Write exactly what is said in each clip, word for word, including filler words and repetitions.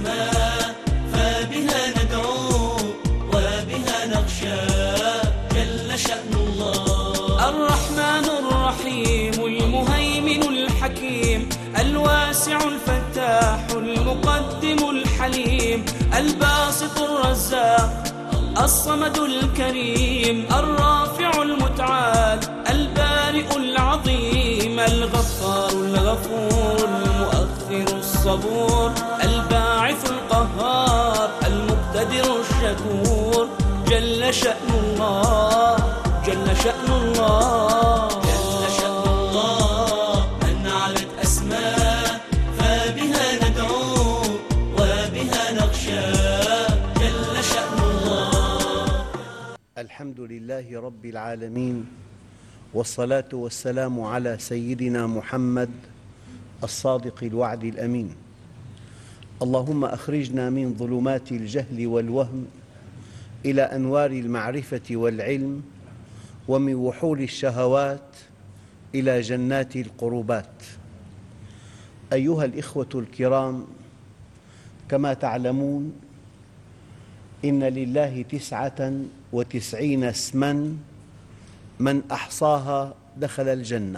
أسماء فبها ندعو وبها نخشى جل شأن الله. الرحمن الرحيم المهيمن الحكيم الواسع الفتاح المقدم الحليم الباسط الرزاق الصمد الكريم الرافع المتعال البارئ العظيم الغفار الغفور المؤخر الصبور الباعث القهار المقتدر الشكور جل شأن الله جل شأن الله جل شأن الله. من علت أسماء فبها ندعو وبها نخشى جل شأن الله. الحمد لله رب العالمين، والصلاة والسلام على سيدنا محمد الصادق الوعد الأمين. اللهم أخرجنا من ظلمات الجهل والوهم إلى أنوار المعرفة والعلم، ومن وحول الشهوات إلى جنات القربات. أيها الإخوة الكرام، كما تعلمون إن لله تسعة وتسعين اسماً من أحصاها دخل الجنة.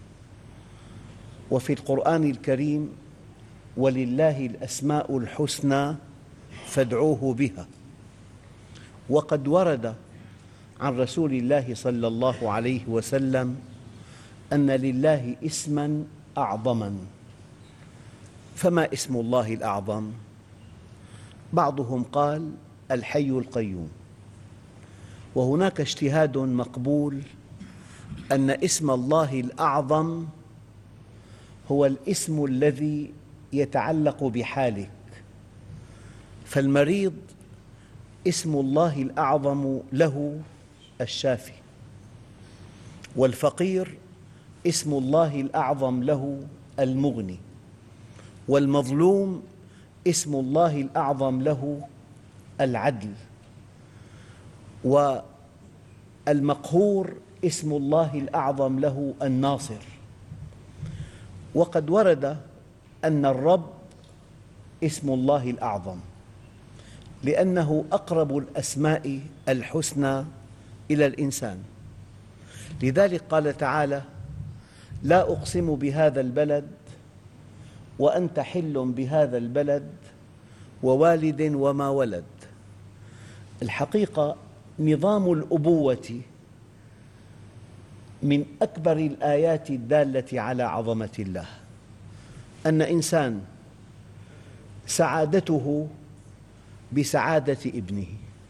وفي القرآن الكريم: ولله الأسماء الحسنى فادعوه بها. وقد ورد عن رسول الله صلى الله عليه وسلم أن لله اسماً أعظماً. فما اسم الله الأعظم؟ بعضهم قال: الحي القيوم. وهناك اجتهاد مقبول أن اسم الله الأعظم هو الاسم الذي يتعلق بحالك. فالمريض اسم الله الأعظم له الشافي، والفقير اسم الله الأعظم له المغني، والمظلوم اسم الله الأعظم له العدل، والمقهور اسم الله الأعظم له الناصر. وقد ورد أن الرب اسم الله الأعظم، لأنه أقرب الأسماء الحسنى إلى الإنسان. لذلك قال تعالى: لا أقسم بهذا البلد وأنت حل بهذا البلد ووالد وما ولد. الحقيقة نظام الأبوة من أكبر الآيات الدالة على عظمة الله. أن إنسان سعادته بسعادة ابنه،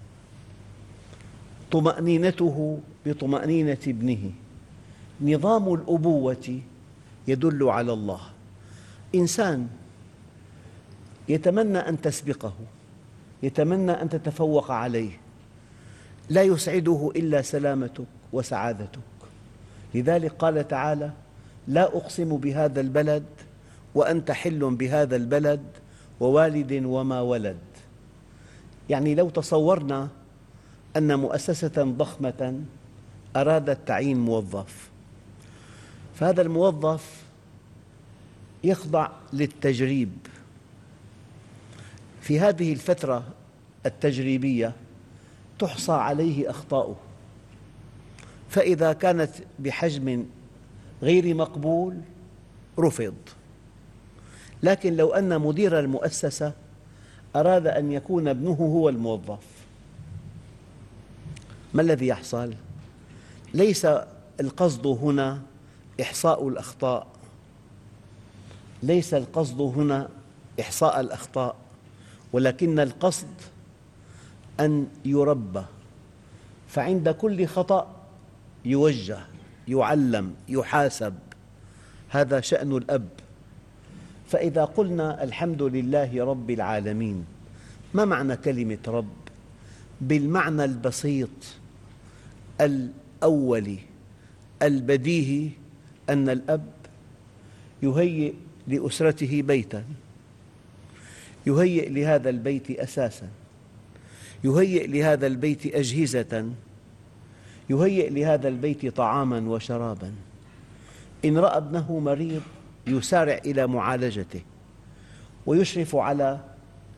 طمأنينته بطمأنينة ابنه. نظام الأبوة يدل على الله. إنسان يتمنى أن تسبقه، يتمنى أن تتفوق عليه، لا يسعده إلا سلامتك وسعادتك. لذلك قال تعالى: لا أقسم بهذا البلد وأنت حل بهذا البلد ووالد وما ولد. يعني لو تصورنا أن مؤسسة ضخمة أرادت تعيين موظف، فهذا الموظف يخضع للتجريب. في هذه الفترة التجريبية تحصى عليه أخطاؤه، فإذا كانت بحجم غير مقبول رفض. لكن لو أن مدير المؤسسة أراد أن يكون ابنه هو الموظف، ما الذي يحصل؟ ليس القصد هنا إحصاء الأخطاء، ليس القصد هنا إحصاء الأخطاء، ولكن القصد أن يربى. فعند كل خطأ يوجه، يعلم، يحاسب. هذا شأن الأب. فإذا قلنا الحمد لله رب العالمين، ما معنى كلمة رب؟ بالمعنى البسيط الأولي البديهي، أن الأب يهيئ لأسرته بيتاً، يهيئ لهذا البيت أساساً، يهيئ لهذا البيت أجهزة، يهيئ لهذا البيت طعاماً وشراباً. إن رأى ابنه مريض يسارع إلى معالجته، ويشرف على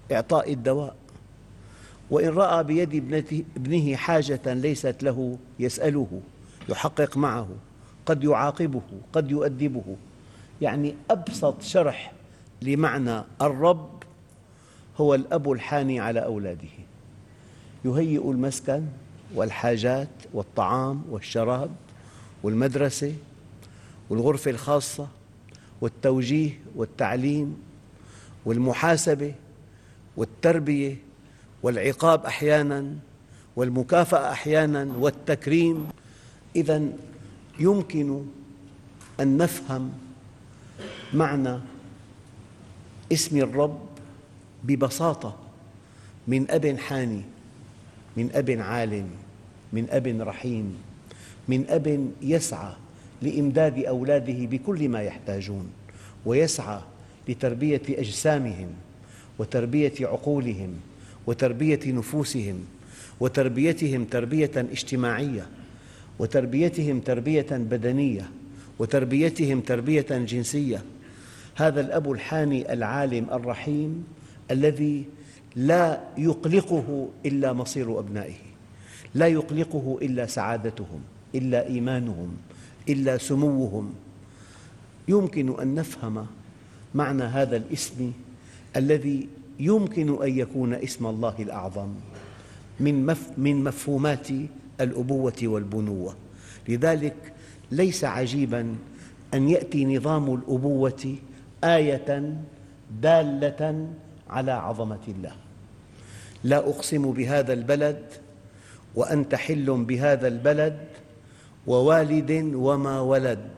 إعطاء الدواء، وإن رأى بيد ابنه حاجة ليست له يسأله، يحقق معه، قد يعاقبه، قد يؤدبه. يعني أبسط شرح لمعنى الرب هو الأب الحاني على أولاده، يهيئ المسكن والحاجات والطعام والشراب والمدرسة والغرفة الخاصة والتوجيه والتعليم والمحاسبة والتربية والعقاب أحياناً والمكافأة أحياناً والتكريم. إذن يمكن أن نفهم معنى اسم الرب ببساطة من أب حاني، من أب عالم، من أب رحيم، من أب يسعى لإمداد أولاده بكل ما يحتاجون، ويسعى لتربية أجسامهم وتربية عقولهم وتربية نفوسهم وتربيتهم تربية اجتماعية وتربيتهم تربية بدنية وتربيتهم تربية جنسية. هذا الأب الحاني العالم الرحيم الذي لا يقلقه إلا مصير أبنائه، لا يقلقه إلا سعادتهم، إلا إيمانهم، إلا سموهم. يمكن أن نفهم معنى هذا الاسم الذي يمكن أن يكون اسم الله الأعظم من مفهومات الأبوة والبنوة. لذلك ليس عجيباً أن يأتي نظام الأبوة آية دالة على عظمة الله. لا أقسم بهذا البلد وأنت حل بهذا البلد ووالد وما ولد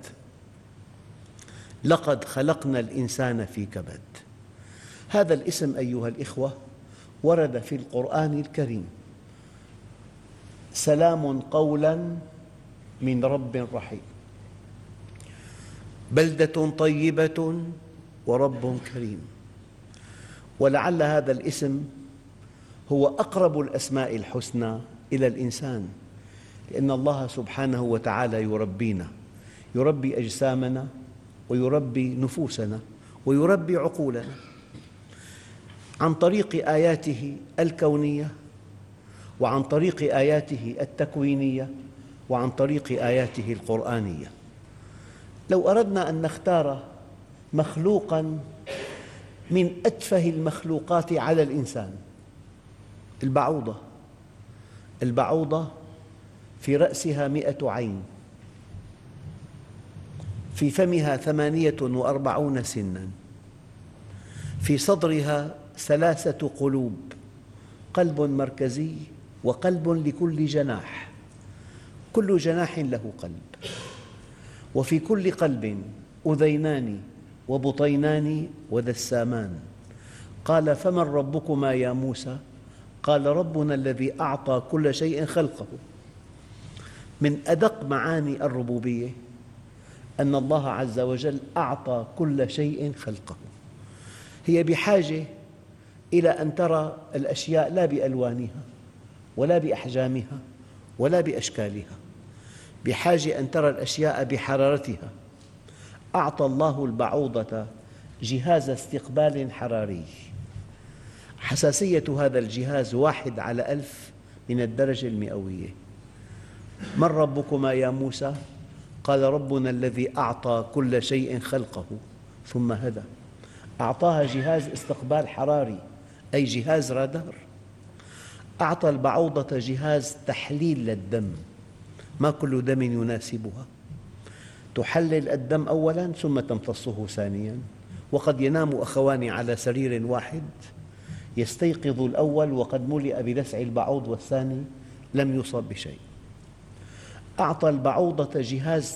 لقد خلقنا الإنسان في كبد. هذا الاسم أيها الإخوة ورد في القرآن الكريم، سلام قولاً من رب رحيم، بلدة طيبة ورب كريم. ولعل هذا الاسم هو أقرب الأسماء الحسنى إلى الإنسان، لأن الله سبحانه وتعالى يربينا، يربي أجسامنا ويربي نفوسنا ويربي عقولنا عن طريق آياته الكونية وعن طريق آياته التكوينية وعن طريق آياته القرآنية. لو أردنا أن نختار مخلوقاً من أتفه المخلوقات على الإنسان، البعوضة. البعوضة في رأسها مئة عين، في فمها ثمانية وأربعون سناً، في صدرها ثلاثة قلوب، قلب مركزي وقلب لكل جناح، كل جناح له قلب، وفي كل قلب أذينان وبطينان ودسامان. قال فمن ربكما يا موسى؟ قال ربنا الذي أعطى كل شيء خلقه. من أدق معاني الربوبية أن الله عز وجل أعطى كل شيء خلقه. هي بحاجة إلى أن ترى الأشياء لا بألوانها ولا بأحجامها ولا بأشكالها، بحاجة أن ترى الأشياء بحرارتها. أعطى الله البعوضة جهاز استقبال حراري، حساسية هذا الجهاز واحد على ألف من الدرجة المئوية. من ربكما يا موسى؟ قال ربنا الذي أعطى كل شيء خلقه ثم هدى. أعطاها جهاز استقبال حراري أي جهاز رادار. أعطى البعوضة جهاز تحليل للدم، ما كل دم يناسبها، تحلل الدم أولاً ثم تمتصه ثانياً. وقد ينام أخوان على سرير واحد، يستيقظ الأول وقد ملئ بلسع البعوض والثاني لم يصب بشيء. أعطى البعوضة جهاز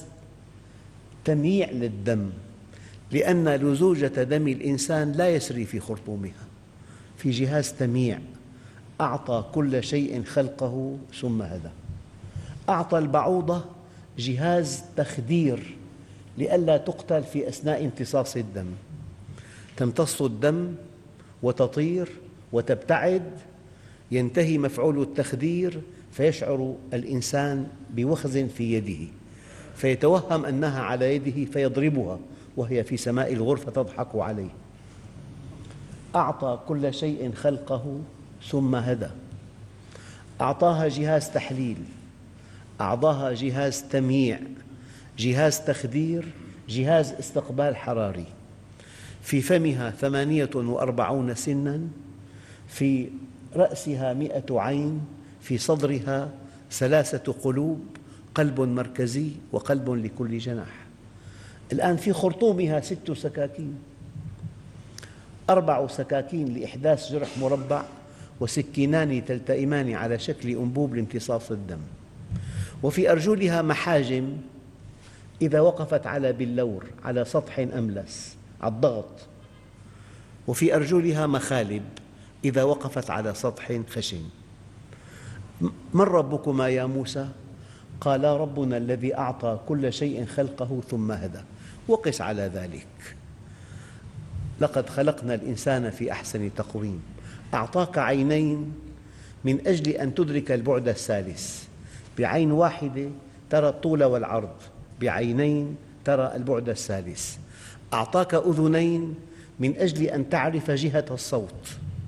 تمييع للدم، لأن لزوجة دم الإنسان لا يسري في خرطومها، في جهاز تمييع. أعطى كل شيء خلقه ثم هدى. أعطى البعوضة جهاز تخدير لئلا تقتل في أثناء امتصاص الدم، تمتص الدم وتطير وتبتعد، ينتهي مفعول التخدير فيشعر الإنسان بوخز في يده فيتوهم أنها على يده فيضربها وهي في سماء الغرفة تضحك عليه. أعطى كل شيء خلقه ثم هدى. أعطاها جهاز تحليل، أعطاها جهاز تمييع، جهاز تخدير، جهاز استقبال حراري. في فمها ثمانية وأربعون سناً، في رأسها مئة عين، في صدرها ثلاثة قلوب، قلب مركزي وقلب لكل جناح. الآن في خرطومها ست سكاكين، أربع سكاكين لإحداث جرح مربع، وسكينان تلتئمان على شكل أنبوب لامتصاص الدم. وفي أرجلها محاجم إذا وقفت على بلور على سطح أملس على الضغط، وفي أرجلها مخالب إذا وقفت على سطح خشن. من ربكما يا موسى؟ قالا ربنا الذي أعطى كل شيء خلقه ثم هدى. وقس على ذلك، لقد خلقنا الإنسان في أحسن تقويم. أعطاك عينين من أجل أن تدرك البعد الثالث، بعين واحدة ترى الطول والعرض، بعينين ترى البعد الثالث. أعطاك أذنين من أجل أن تعرف جهة الصوت.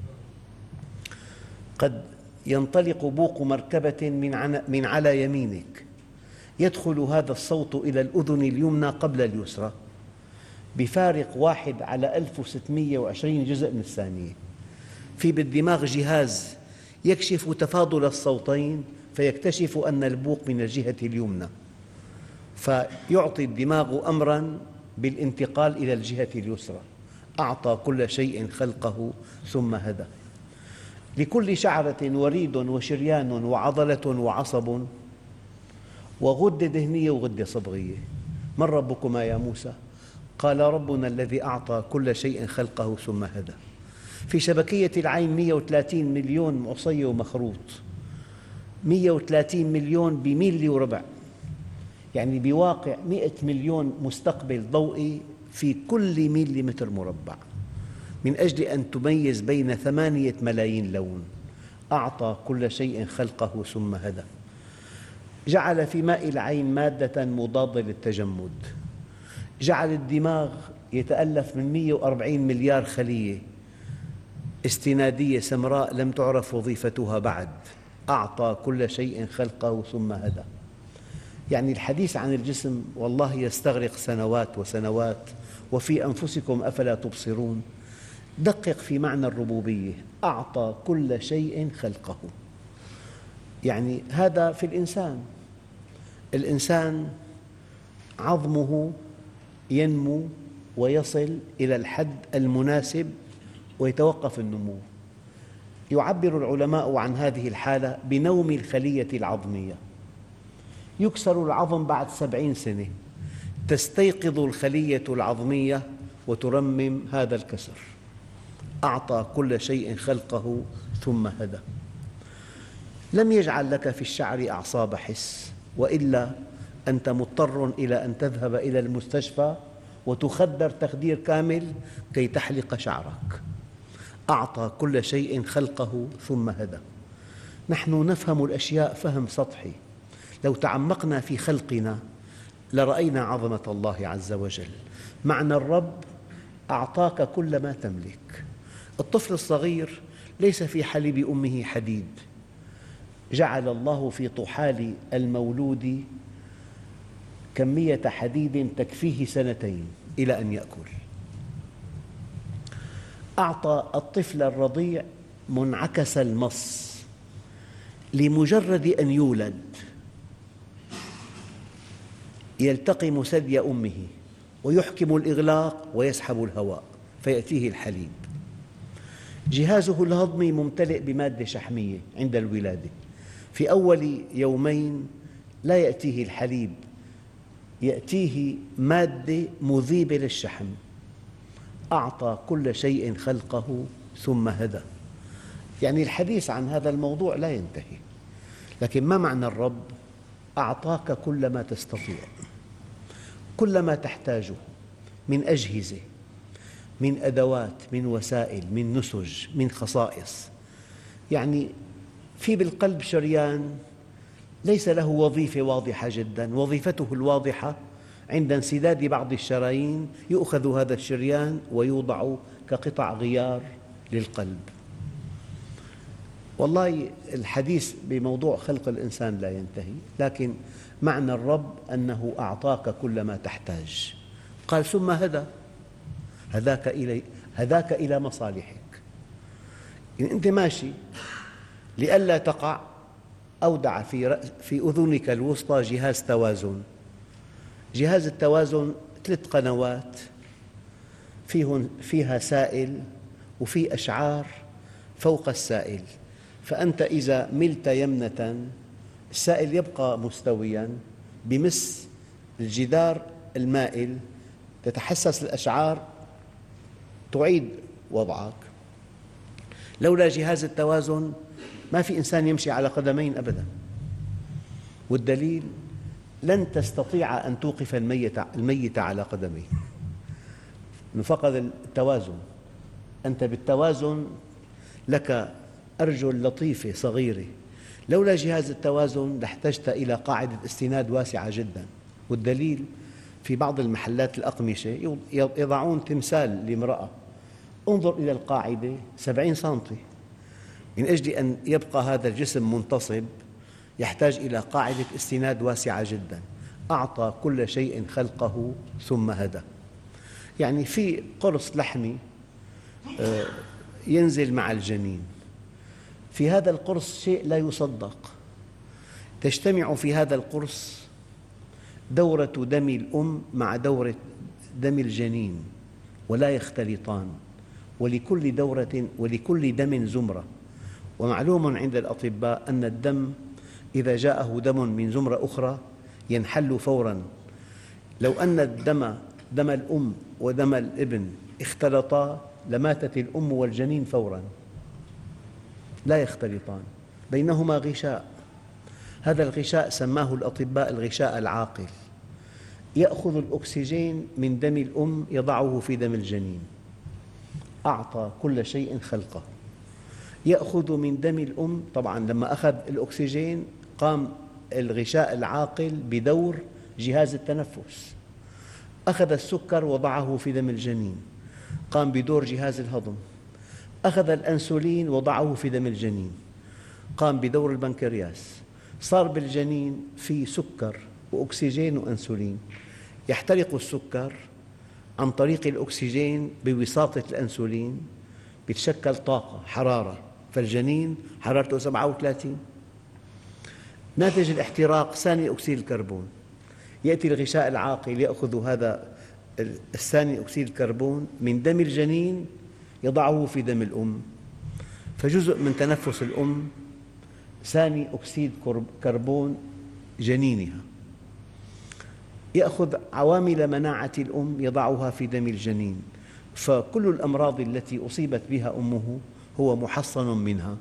قد ينطلق بوق مركبة من على يمينك، يدخل هذا الصوت إلى الأذن اليمنى قبل اليسرى بفارق واحد على ألف وستمئة وعشرين جزء من الثانية. في بالدماغ جهاز يكشف تفاضل الصوتين فيكتشف أن البوق من الجهة اليمنى، فيعطي الدماغ أمراً بالانتقال إلى الجهة اليسرى. أعطى كل شيء خلقه ثم هدى. لكل شعرة وريد وشريان وعضلة وعصب وغدة دهنية وغدة صبغية. من ربكما يا موسى؟ قال ربنا الذي أعطى كل شيء خلقه ثم هدى. في شبكية العين مئة وثلاثين مليون معصي ومخروط، مئة وثلاثين مليون بميل وربع، يعني بواقع مئة مليون مستقبل ضوئي في كل ميليمتر مربع، من أجل أن تميز بين ثمانية ملايين لون. أعطى كل شيء خلقه ثم هدى. جعل في ماء العين مادة مضادة للتجمد، جعل الدماغ يتألف من مئة وأربعين مليار خلية استنادية سمراء لم تعرف وظيفتها بعد. أعطى كل شيء خلقه ثم هدى. يعني الحديث عن الجسم والله يستغرق سنوات وسنوات. وفي أنفسكم أفلا تبصرون. دقق في معنى الربوبية. أعطى كل شيء خلقه، يعني هذا في الإنسان. الإنسان عظمه ينمو ويصل إلى الحد المناسب ويتوقف النمو. يعبر العلماء عن هذه الحالة بنوم الخلية العظمية. يكسر العظم بعد سبعين سنة، تستيقظ الخلية العظمية وترمم هذا الكسر. أعطى كل شيء خلقه ثم هدى. لم يجعل لك في الشعر أعصاب حس، وإلا أنت مضطر إلى أن تذهب إلى المستشفى وتخدر تخدير كامل كي تحلق شعرك. أعطى كل شيء خلقه ثم هدى. نحن نفهم الأشياء فهم سطحي، لو تعمقنا في خلقنا لرأينا عظمة الله عز وجل. معنى الرب أعطاك كل ما تملك. الطفل الصغير ليس في حليب أمه حديد، جعل الله في طحال المولود كمية حديد تكفيه سنتين إلى أن يأكل. أعطى الطفل الرضيع منعكس المص لمجرد أن يولد يلتقم ثدي أمه ويحكم الإغلاق ويسحب الهواء فيأتيه الحليب. جهازه الهضمي ممتلئ بمادة شحمية عند الولادة. في أول يومين لا يأتيه الحليب، يأتيه مادة مذيبة للشحم. أعطى كل شيء خلقه ثم هدى. يعني الحديث عن هذا الموضوع لا ينتهي، لكن ما معنى الرب؟ أعطاك كل ما تستطيع، كل ما تحتاجه من أجهزة، من أدوات، من وسائل، من نسج، من خصائص. يعني في بالقلب شريان ليس له وظيفة واضحة جداً. وظيفته الواضحة عند انسداد بعض الشرايين يؤخذ هذا الشريان ويوضع كقطع غيار للقلب. والله الحديث بموضوع خلق الإنسان لا ينتهي، لكن معنى الرب أنه أعطاك كل ما تحتاج. قال ثم هدى، هداك إلى هداك إلى مصالحك. إن أنت ماشي لئلا تقع أودع في في أذنك الوسطى جهاز توازن. جهاز التوازن ثلاث قنوات فيها سائل وفي أشعار فوق السائل، فأنت إذا ملت يمنة السائل يبقى مستوياً بمس الجدار المائل، تتحسس الأشعار تعيد وضعك. لولا جهاز التوازن ما في إنسان يمشي على قدمين أبداً، والدليل لن تستطيع أن توقف الميت على قدميه، فقد التوازن. أنت بالتوازن لك أرجل لطيفة صغيرة، لولا جهاز التوازن لاحتجت إلى قاعدة استناد واسعة جداً. والدليل في بعض المحلات الأقمشة يضعون تمثال لامرأة، انظر إلى القاعدة سبعين سنتي، من أجل أن يبقى هذا الجسم منتصب يحتاج إلى قاعدة استناد واسعة جداً. أعطى كل شيء خلقه ثم هدى. يعني في قرص لحمي ينزل مع الجنين، في هذا القرص شيء لا يصدق، تجتمع في هذا القرص دورة دم الأم مع دورة دم الجنين ولا يختلطان، ولكل دورة ولكل دم زمرة. ومعلوم عند الأطباء أن الدم إذا جاءه دم من زمرة أخرى ينحل فوراً. لو أن الدم دم الأم ودم الابن اختلطا لماتت الأم والجنين فوراً، لا يختلطان، بينهما غشاء. هذا الغشاء سماه الأطباء الغشاء العاقل، يأخذ الأكسجين من دم الأم يضعه في دم الجنين. أعطى كل شيء خلقه. يأخذ من دم الأم، طبعاً لما أخذ الأكسجين قام الغشاء العاقل بدور جهاز التنفس، أخذ السكر وضعه في دم الجنين قام بدور جهاز الهضم، أخذ الأنسولين وضعه في دم الجنين قام بدور البنكرياس. صار بالجنين في سكر وأكسجين وأنسولين، يحترق السكر عن طريق الأكسجين بوساطة الأنسولين، يتشكل طاقة حرارة، فالجنين حرارته سبعة وثلاثين. ناتج الاحتراق ثاني أكسيد الكربون، يأتي الغشاء العاقل يأخذ هذا الثاني أكسيد الكربون من دم الجنين يضعه في دم الأم، فجزء من تنفس الأم ثاني أكسيد كربون جنينها. يأخذ عوامل مناعة الأم يضعها في دم الجنين، فكل الأمراض التي أصيبت بها أمه هو محصن منها.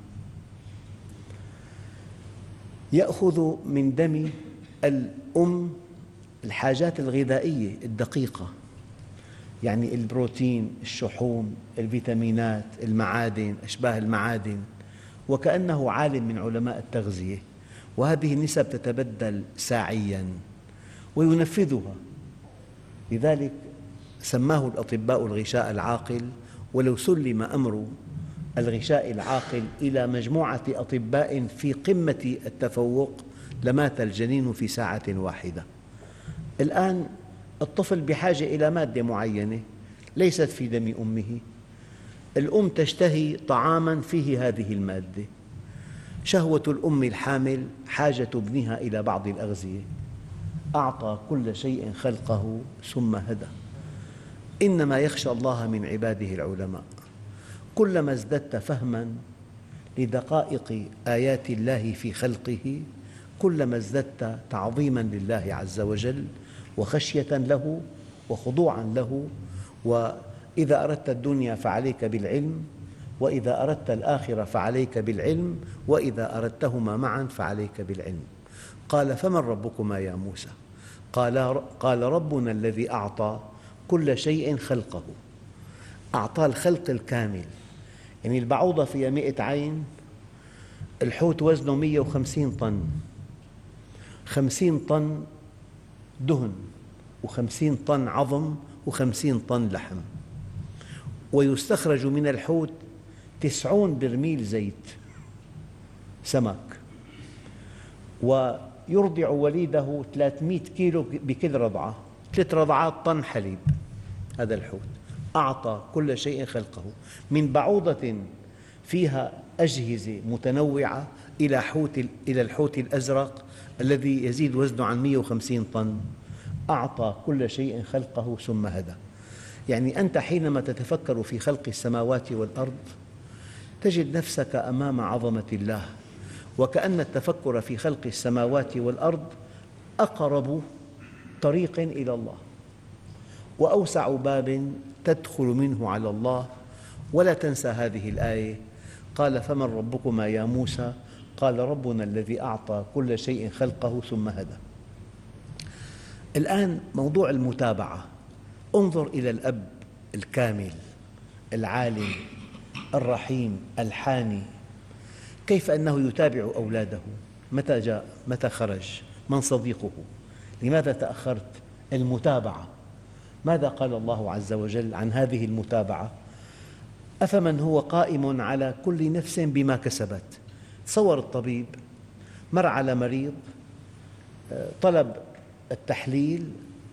يأخذ من دم الأم الحاجات الغذائية الدقيقة، يعني البروتين، الشحوم، الفيتامينات، المعادن، أشباه المعادن، وكأنه عالم من علماء التغذية، وهذه النسب تتبدل ساعياً وينفذها. لذلك سماه الأطباء الغشاء العاقل. ولو سلم أمر الغشاء العاقل إلى مجموعة أطباء في قمة التفوق لمات الجنين في ساعة واحدة. الآن الطفل بحاجة إلى مادة معينة ليست في دم أمه، الأم تشتهي طعاماً فيه هذه المادة، شهوة الأم الحامل حاجة ابنها إلى بعض الأغذية. أعطى كل شيء خلقه ثم هدى. إنما يخشى الله من عباده العلماء. كلما ازددت فهماً لدقائق آيات الله في خلقه كلما ازددت تعظيماً لله عز وجل وخشية له وخضوعاً له. وإذا أردت الدنيا فعليك بالعلم، وإذا أردت الآخرة فعليك بالعلم، وإذا أردتهما معاً فعليك بالعلم. قال فمن ربكما يا موسى؟ قال, قال ربنا الذي أعطى كل شيء خلقه. أعطى الخلق الكامل، يعني البعوضة فيها مئة عين، الحوت وزنه مئة وخمسين طن، خمسين طن دهن وخمسين طن عظم وخمسين طن لحم. ويستخرج من الحوت تسعون برميل زيت سمك، ويرضع وليده ثلاثمئة كيلو بكل رضعة، ثلاث رضعات طن حليب. هذا الحوت أعطى كل شيء خلقه، من بعوضة فيها أجهزة متنوعة إلى حوت إلى الحوت الأزرق الذي يزيد وزنه عن مئة وخمسين طن. أعطى كل شيء خلقه ثم هدى. يعني أنت حينما تتفكر في خلق السماوات والأرض تجد نفسك أمام عظمة الله، وكأن التفكر في خلق السماوات والأرض أقرب طريق إلى الله وأوسع باب تدخل منه على الله. ولا تنسى هذه الآية: قال فمن ربكما يا موسى؟ قال ربنا الذي أعطى كل شيء خلقه ثم هدى. الآن موضوع المتابعة. انظر إلى الأب الكامل العالم الرحيم الحاني، كيف أنه يتابع أولاده، متى جاء، متى خرج، من صديقه، لماذا تأخرت. المتابعة. ماذا قال الله عز وجل عن هذه المتابعة؟ أفمن هو قائم على كل نفس بما كسبت. تصور الطبيب مر على مريض، طلب التحليل،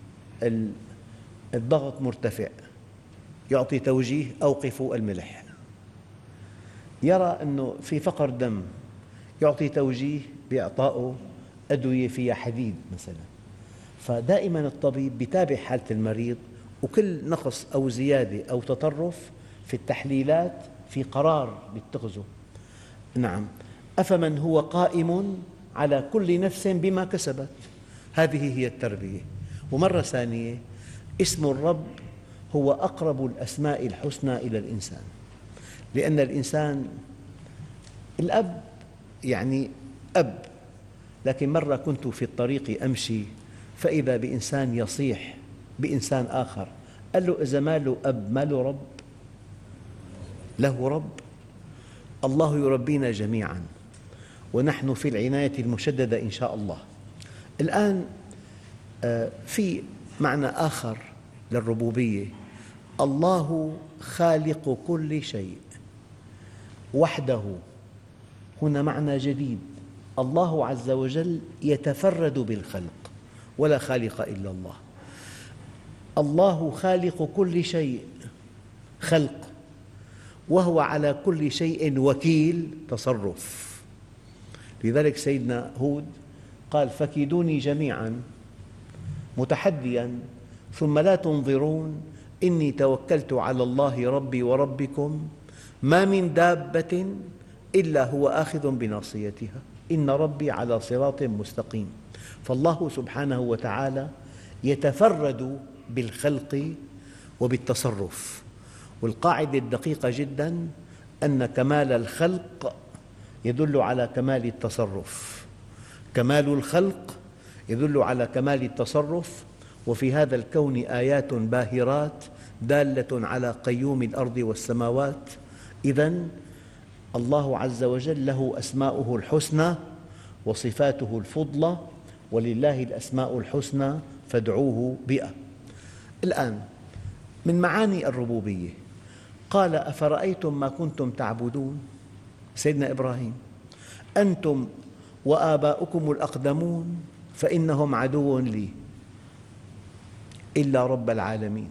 الضغط مرتفع، يعطي توجيه: أوقفوا الملح. يرى أنه في فقر دم، يعطي توجيه بإعطائه أدوية فيها حديد مثلا. فدائما الطبيب يتابع حالة المريض، وكل نقص أو زيادة أو تطرف في التحليلات في قرار يتخذه. نعم، أفمن هو قائم على كل نفس بما كسبت. هذه هي التربية. ومرة ثانية، اسم الرب هو أقرب الأسماء الحسنى إلى الإنسان، لأن الإنسان الأب يعني أب. لكن مرة كنت في الطريق أمشي فإذا بإنسان يصيح بإنسان آخر، قال له: إذا ما له أب ما له رب؟ له رب. الله يربينا جميعاً ونحن في العناية المشددة إن شاء الله. الآن في معنى آخر للربوبية: الله خالق كل شيء وحده. هنا معنى جديد: الله عز وجل يتفرد بالخلق ولا خالق إلا الله. الله خالق كل شيء خلق، وهو على كل شيء وكيل تصرف. لذلك سيدنا هود قال: فكيدوني جميعاً متحدياً ثم لا تنظرون إني توكلت على الله ربي وربكم ما من دابة إلا هو آخذ بناصيتها إن ربي على صراط مستقيم. فالله سبحانه وتعالى يتفرد بالخلق وبالتصرف. والقاعدة الدقيقة جداً أن كمال الخلق يدل على كمال التصرف، كمال الخلق يدل على كمال التصرف. وفي هذا الكون آيات باهرات دالة على قيوم الأرض والسماوات. إذن الله عز وجل له أسماؤه الحسنى وصفاته الفضلى، ولله الأسماء الحسنى فادعوه بها. الآن من معاني الربوبية قال: أفرأيتم ما كنتم تعبدون. سيدنا إبراهيم: أنتم وآباؤكم الأقدمون فإنهم عدو لي إلا رب العالمين.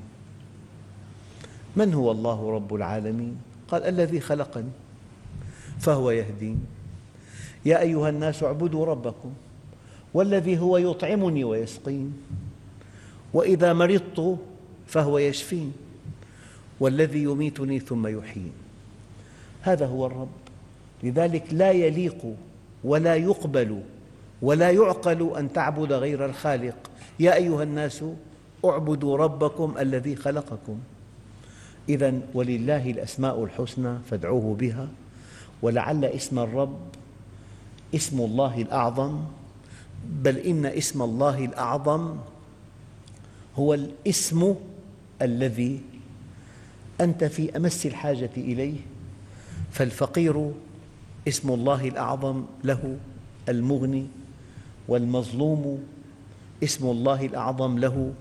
من هو الله رب العالمين؟ قال: الذي خلقني فهو يهدين. يا أيها الناس اعبدوا ربكم والذي هو يطعمني ويسقين، وإذا مرضت فهو يشفين، والذي يميتني ثم يحيين. هذا هو الرب. لذلك لا يليق ولا يقبل ولا يعقل أن تعبد غير الخالق. يا أيها الناس اعبدوا ربكم الذي خلقكم. إذن ولله الأسماء الحسنى فادعوه بها. ولعل اسم الرب اسم الله الأعظم، بل إن اسم الله الأعظم هو الاسم الذي أنت في أمس الحاجة إليه. فالفقير اسم الله الأعظم له المغني، والمظلوم اسم الله الأعظم له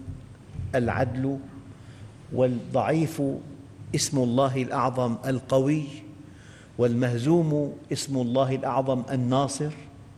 العدل، والضعيف اسم الله الأعظم القوي، والمهزوم اسم الله الأعظم الناصر،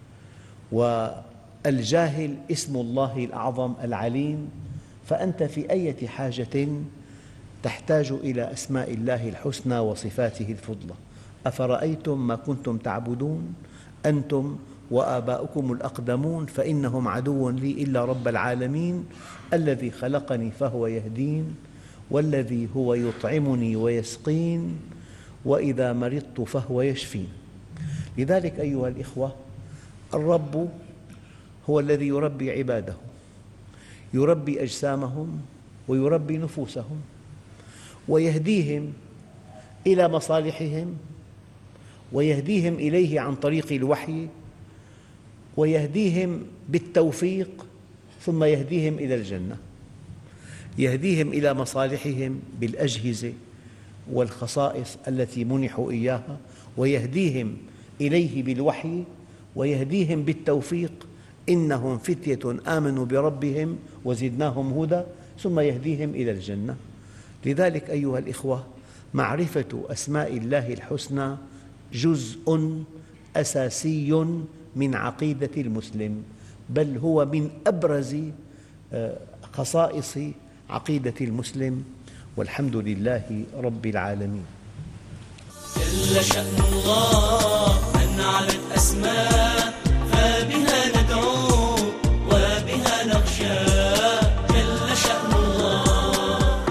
والجاهل اسم الله الأعظم العليم. فأنت في أي حاجة تحتاج إلى أسماء الله الحسنى وصفاته الفضلى. أفرأيتم ما كنتم تعبدون أنتم وآباؤكم الأقدمون فإنهم عدو لي إلا رب العالمين الذي خلقني فهو يهدين والذي هو يطعمني ويسقين وإذا مرضت فهو يشفين. لذلك أيها الإخوة، الرب هو الذي يربي عباده، يربي أجسامهم ويربي نفوسهم ويهديهم إلى مصالحهم ويهديهم إليه عن طريق الوحي ويهديهم بالتوفيق ثم يهديهم إلى الجنة. يهديهم إلى مصالحهم بالأجهزة والخصائص التي منحوا إياها، ويهديهم إليه بالوحي، ويهديهم بالتوفيق، إنهم فتية آمنوا بربهم وزدناهم هدى، ثم يهديهم إلى الجنة. لذلك أيها الإخوة، معرفة أسماء الله الحسنى جزء أساسي من عقيدة المسلم، بل هو من أبرز خصائص عقيدة المسلم، والحمد لله رب العالمين. جل شأن الله من علت أسماء فبها ندعو وبها نخشى. جل شأن الله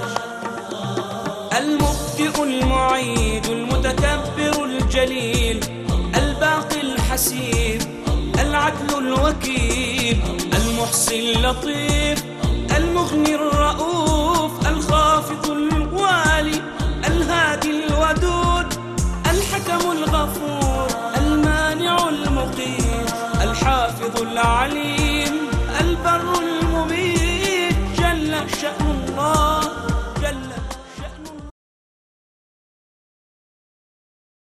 المبدئ المعيد المتكبر الجليل الباقي الحسيب العدل الوكيل المحصي اللطيف المغني الرؤوف الخافض الوالي الهادي الودود الحكم الغفور المانع المقيت الحافظ العليم البر المميت. جل شأنه